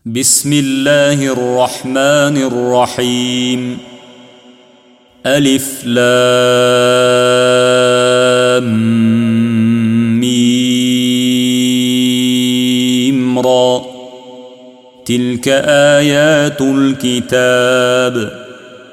بسم الله الرحمن الرحيم. ألف لام ميم را. تلك آيات الكتاب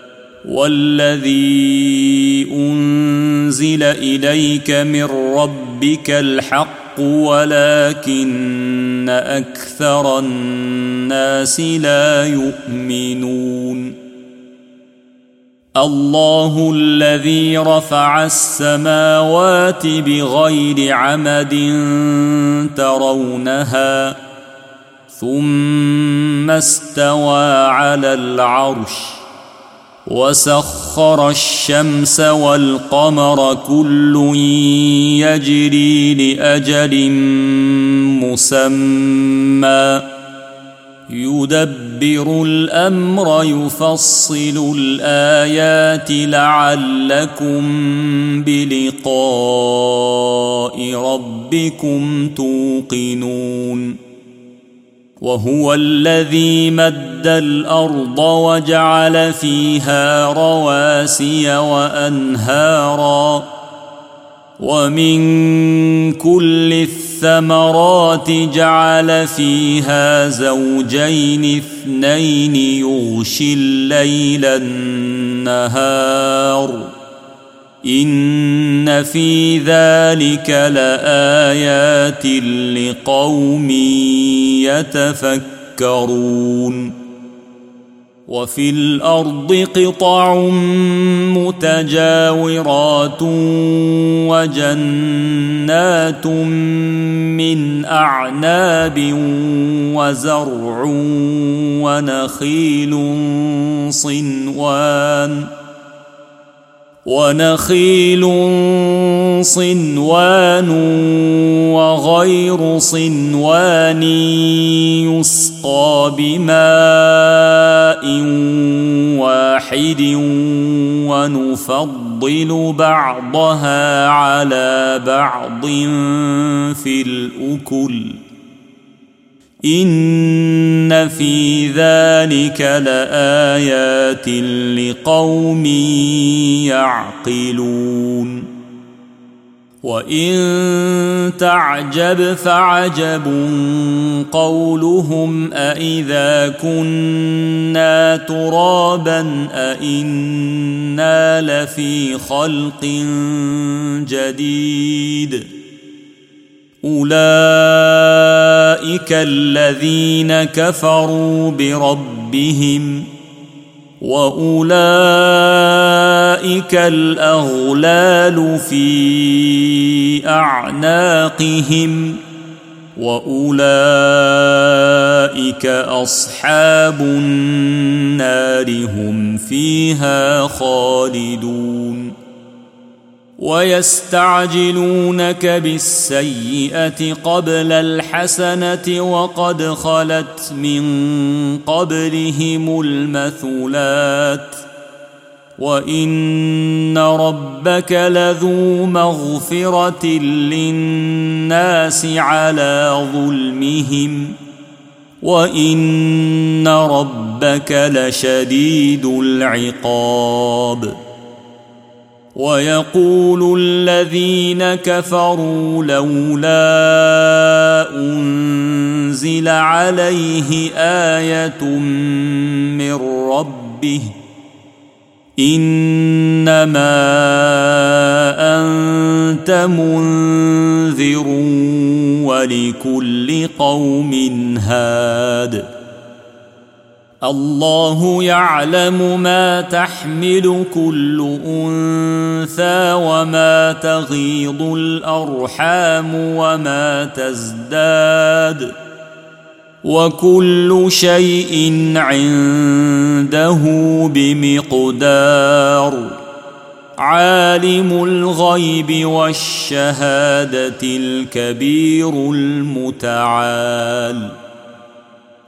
والذي أنزل إليك من ربك الحق ولكن أكثر الناس لا يؤمنون. الله الذي رفع السماوات بغير عمد ترونها ثم استوى على العرش وسخر الشمس والقمر كل يجري لأجل مسمى يدبر الأمر يفصل الآيات لعلكم بلقاء ربكم توقنون. وهو الذي مد الأرض وجعل فيها رواسي وأنهارا ومن كل الثمرات جعل فيها زوجين اثنين يغشي الليل النهار إن في ذلك لآيات لقوم يتفكرون. وفي الأرض قطع متجاورات وجنات من أعناب وزرع ونخيل صنوان وغير صنوان يسقى بماء واحد ونفضل بعضها على بعض في الأكل إن في ذلك لآيات لقوم يعقلون. وإن تعجب فعجب قولهم أإذا كنا ترابا أإنا لفي خلق جديد أولئك الذين كفروا بربهم وأولئك الأغلال في أعناقهم وأولئك أصحاب النار هم فيها خالدون. ويستعجلونك بالسيئة قبل الحسنة وقد خلت من قبلهم المثلات وإن ربك لذو مغفرة للناس على ظلمهم وإن ربك لشديد العقاب. ويقول الذين كفروا لولا أنزل عليه آية من ربه إنما أنت منذر ولكل قوم هاد. الله يعلم ما تحمل كل أنثى وما تغيض الأرحام وما تزداد وكل شيء عنده بمقدار. عالم الغيب والشهادة الكبير المتعال.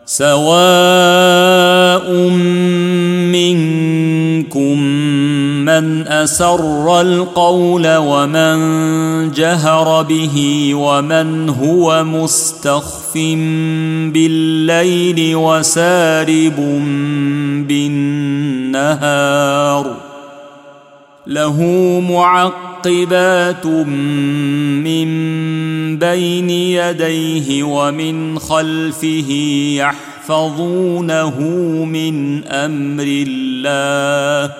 سواء منكم من أسر القول ومن جهر به ومن هو مستخف بالليل وسارب بالنهار له معقبات من بين يديه ومن خلفه يحفظونه من أمر الله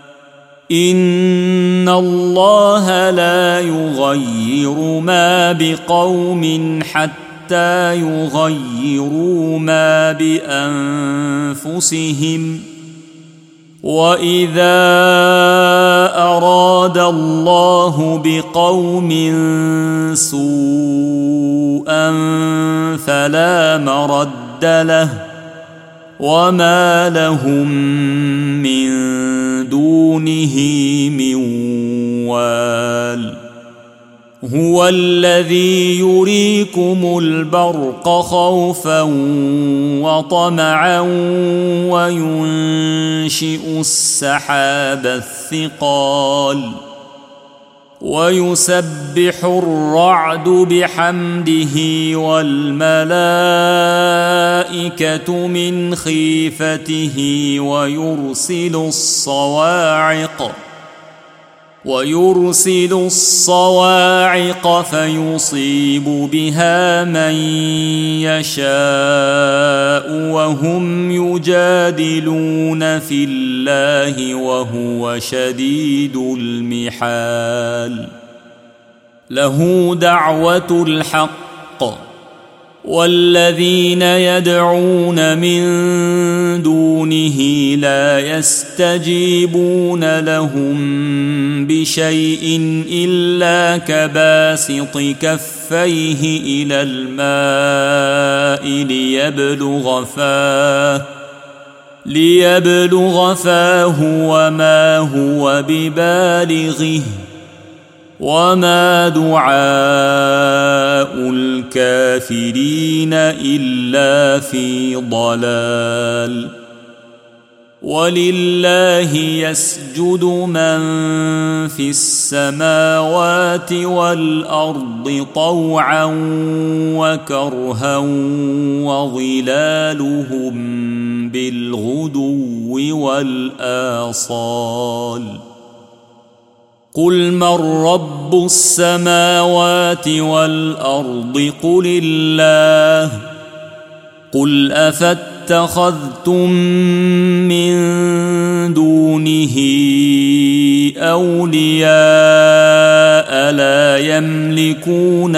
إن الله لا يغير ما بقوم حتى يغيروا ما بأنفسهم وإذا أراد الله بقوم سوءا فلا مرد له وما لهم من دونه من وال هو الذي يريكم البرق خوفا وطمعا وينشئ السحاب الثقال ويسبح الرعد بحمده والملائكة من خيفته ويرسل الصواعق فيصيب بها من يشاء وهم يجادلون في الله وهو شديد المحال له دعوة الحق والذين يدعون من دونه لا يستجيبون لهم بشيء إلا كباسط كفيه إلى الماء ليبلغ فاه وما هو ببالغه وما دعاء الكافرين إلا في ضلال ولله يسجد من في السماوات والأرض طوعا وكرها وظلالهم بالغدو والآصال قل من رب السماوات والأرض قل الله قل أفاتخذتم من دونه أولياء لا يملكون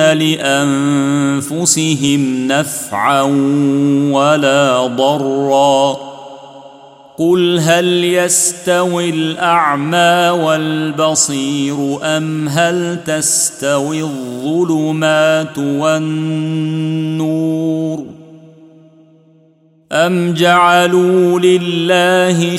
لأنفسهم نفعا ولا ضرا قل هل يستوي الأعمى والبصير أم هل تستوي الظلمات والنور أم جعلوا لله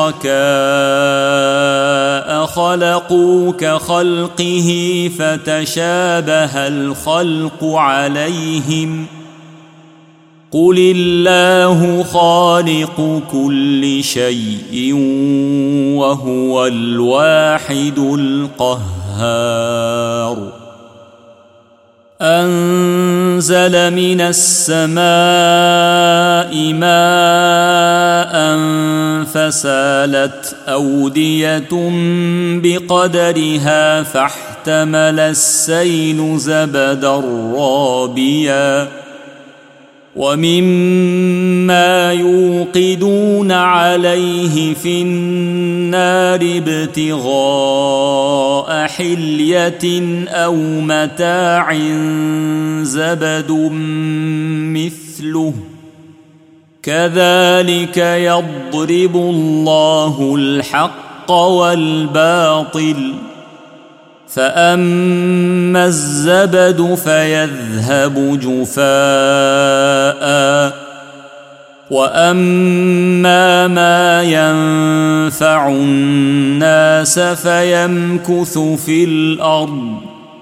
شركاء خلقوا كخلقه فتشابه الخلق عليهم قل الله خالق كل شيء وهو الواحد القهار أنزل من السماء ماء فسالت أودية بقدرها فاحتمل السيل زبدا رابيا ومما يوقدون عليه في النار ابتغاء حلية أو متاع زبد مثله كذلك يضرب الله الحق والباطل فأما الزبد فيذهب جفاء وأما ما ينفع الناس فيمكث في الأرض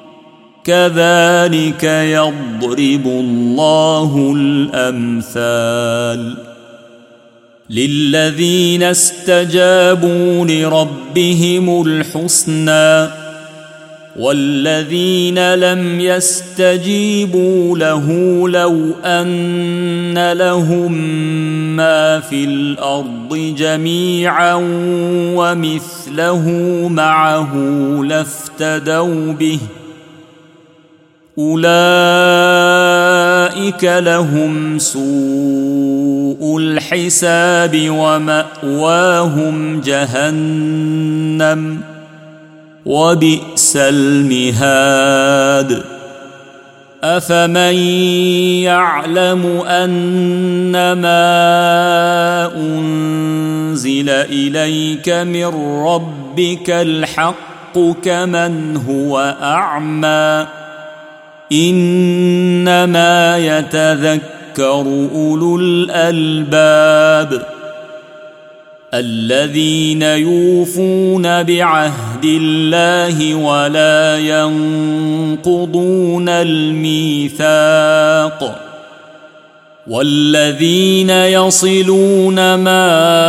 كذلك يضرب الله الأمثال للذين استجابوا لربهم الحسنى والذين لم يستجيبوا له لو أن لهم ما في الأرض جميعا ومثله معه لافتدوا به أولئك لهم سوء الحساب ومأواهم جهنم وبئس المهاد أفمن يعلم أنما أنزل إليك من ربك الحق كمن هو أعمى إنما يتذكر أولو الألباب الذين يوفون بعهد الله ولا ينقضون الميثاق والذين يصلون ما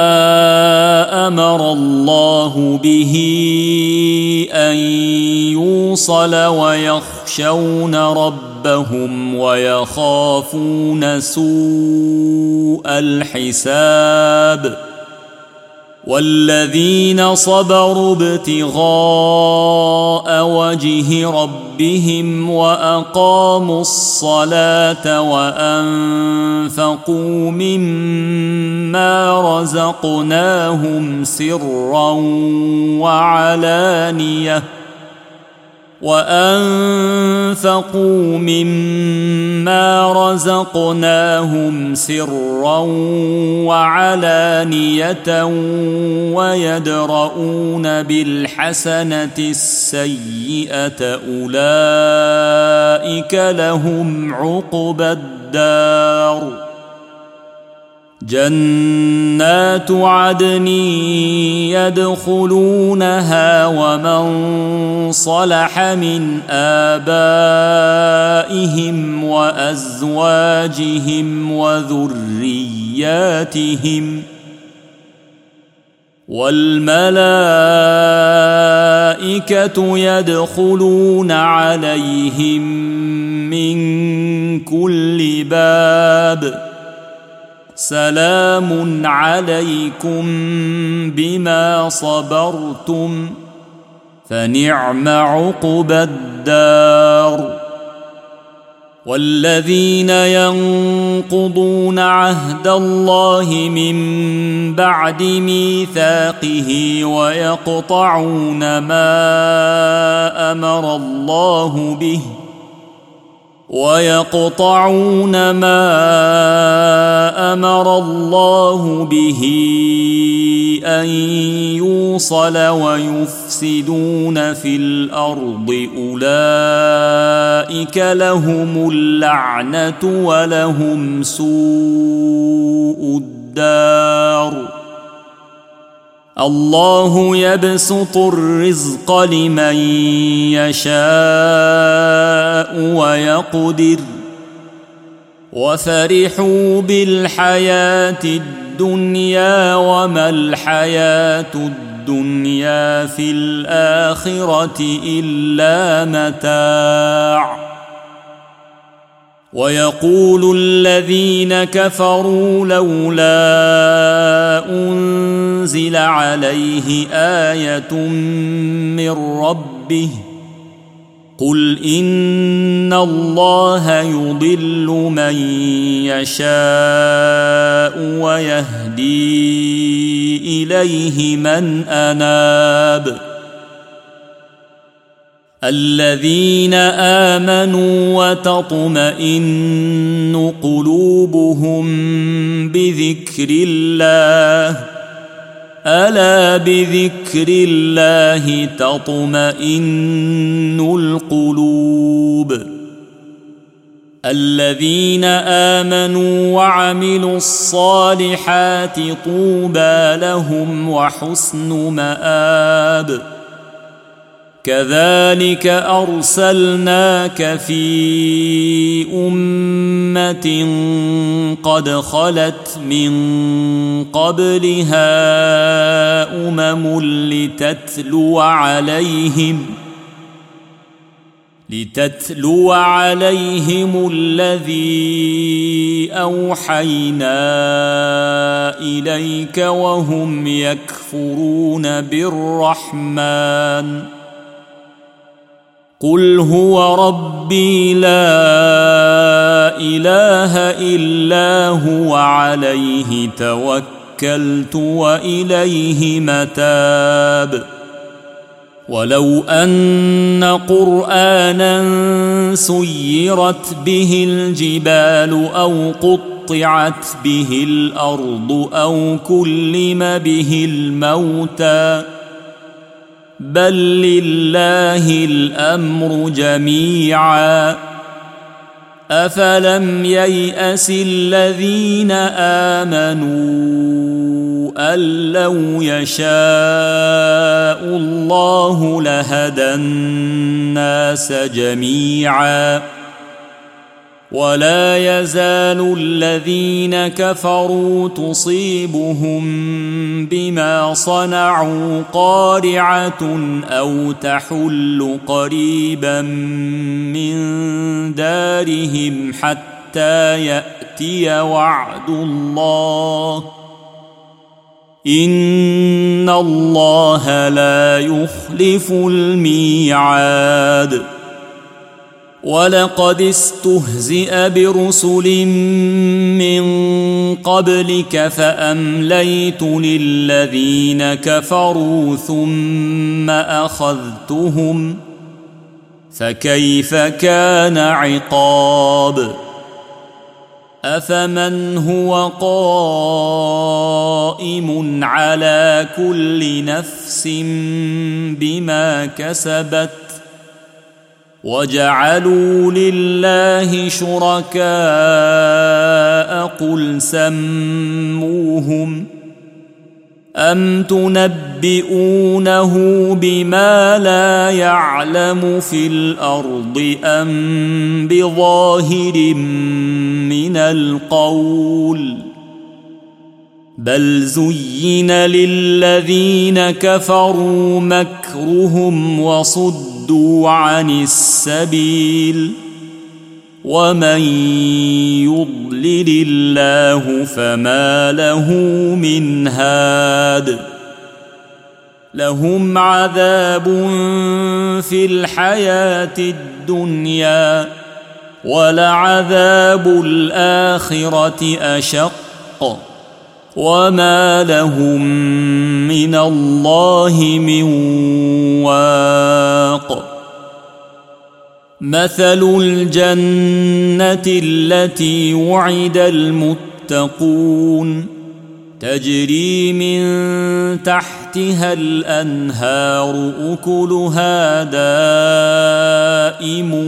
أمر الله به أن يوصل ويخشون ربهم ويخافون سوء الحساب والذين صبروا ابتغاء وجه ربهم وأقاموا الصلاة وأنفقوا مما رزقناهم سرا وعلانية ويدرؤون بالحسنة السيئة أولئك لهم عقبى الدار جنات عدن يدخلونها ومن صلح من آبائهم وأزواجهم وذرياتهم والملائكة يدخلون عليهم من كل باب سلام عليكم بما صبرتم فنعم عقبى الدار والذين ينقضون عهد الله من بعد ميثاقه ويقطعون ما أمر الله به أن يوصل ويفسدون في الأرض أولئك لهم اللعنة ولهم سوء الدار الله يبسط الرزق لمن يشاء ويقدر وفرحوا بالحياة الدنيا وما الحياة الدنيا في الآخرة إلا متاع ويقول الذين كفروا لولا أنزل عليه آية من ربه قل إن الله يضل من يشاء ويهدي إليه من أناب الذين آمنوا وتطمئن قلوبهم بذكر الله ألا بذكر الله تطمئن القلوب الذين آمنوا وعملوا الصالحات طوبى لهم وحسن مآب كذلك أرسلناك في أمة قد خلت من قبلها لتتلو عليهم الذي أوحينا إليك وهم يكفرون بالرحمن قل هو ربي لا إله إلا هو عليه توكلت وإليه متاب ولو أن قرآنا سيرت به الجبال أو قطعت به الأرض أو كلم به الموتى بل لله الأمر جميعا أفلم ييأس الذين آمنوا أن لو يشاء الله لهدى الناس جميعا ولا يزال الذين كفروا تصيبهم بما صنعوا قارعة أو تحل قريبا من دارهم حتى يأتي وعد الله إن الله لا يخلف الميعاد ولقد استهزئ برسل من قبلك فأمليت للذين كفروا ثم أخذتهم فكيف كان عقاب أفمن هو قائم على كل نفس بما كسبت وجعلوا لله شركاء قل سموهم أم تنبئونه بما لا يعلم في الأرض أم بظاهر من القول بل زين للذين كفروا مكرهم وصدوا عن السبيل ومن يضلل الله فما له من هاد لهم عذاب في الحياة الدنيا ولعذاب الآخرة أشق وما لهم من الله من واق مثل الجنة التي وعد المتقون تجري من تحتها الأنهار أكلها دائم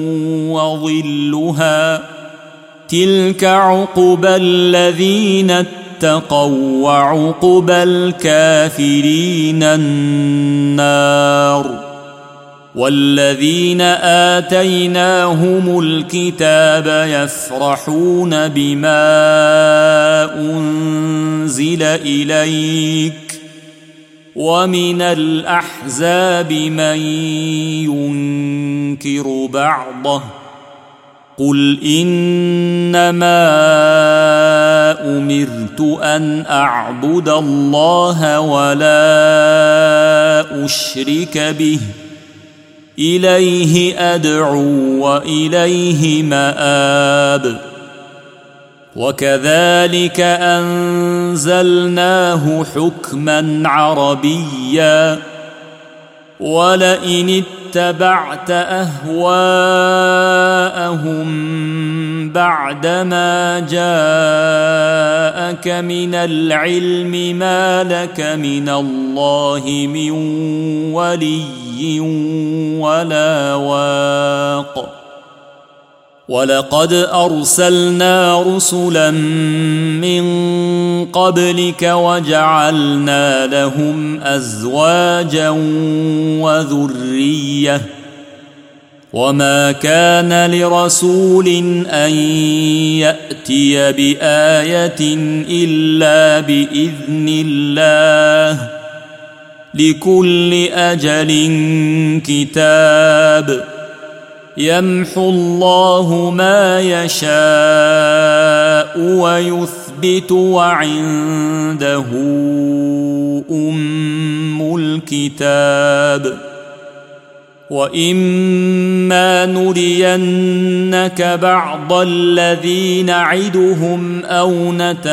وظلها تلك عقبى الذين اتقوا وعقبى الكافرين النار والذين آتيناهم الكتاب يفرحون بما أنزل إليك ومن الأحزاب من ينكر بعضه قل إنما أمرت أن أعبد الله ولا أشرك به إليه أدعو وإليه مآب وكذلك أنزلناه حكما عربيا ولئن اتبعت أهواءهم بعدما جاءك من العلم ما لك من الله من ولي ولا واق ولقد أرسلنا رسلا من قبلك وجعلنا لهم أزواجا وذرية وما كان لرسول أن يأتي بآية إلا بإذن الله لكل أجل كتاب يمحو الله ما يشاء ويثبت وعنده أم الكتاب وإما نرينك بعض الذي نعدهم أو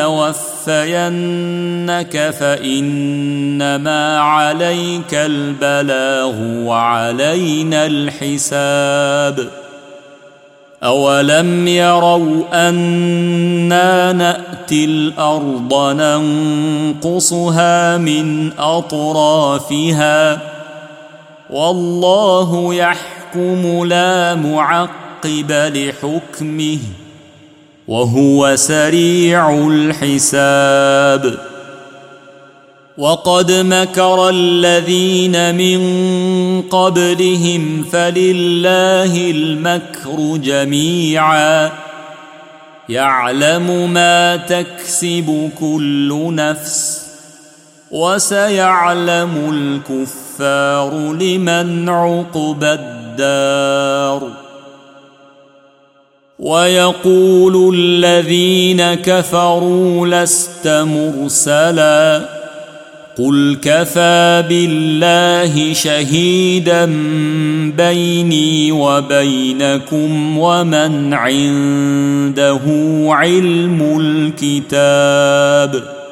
نتوفينك فإنما عليك البلاغ وعلينا الحساب أولم يروا أنا نأتي الأرض ننقصها من أطرافها والله يحكم لا معقب لحكمه وهو سريع الحساب وقد مكر الذين من قبلهم فلله المكر جميعا يعلم ما تكسب كل نفس وسيعلم الكفار لمن عقبى الدار ويقول الذين كفروا لست مرسلا قل كفى بالله شهيدا بيني وبينكم ومن عنده علم الكتاب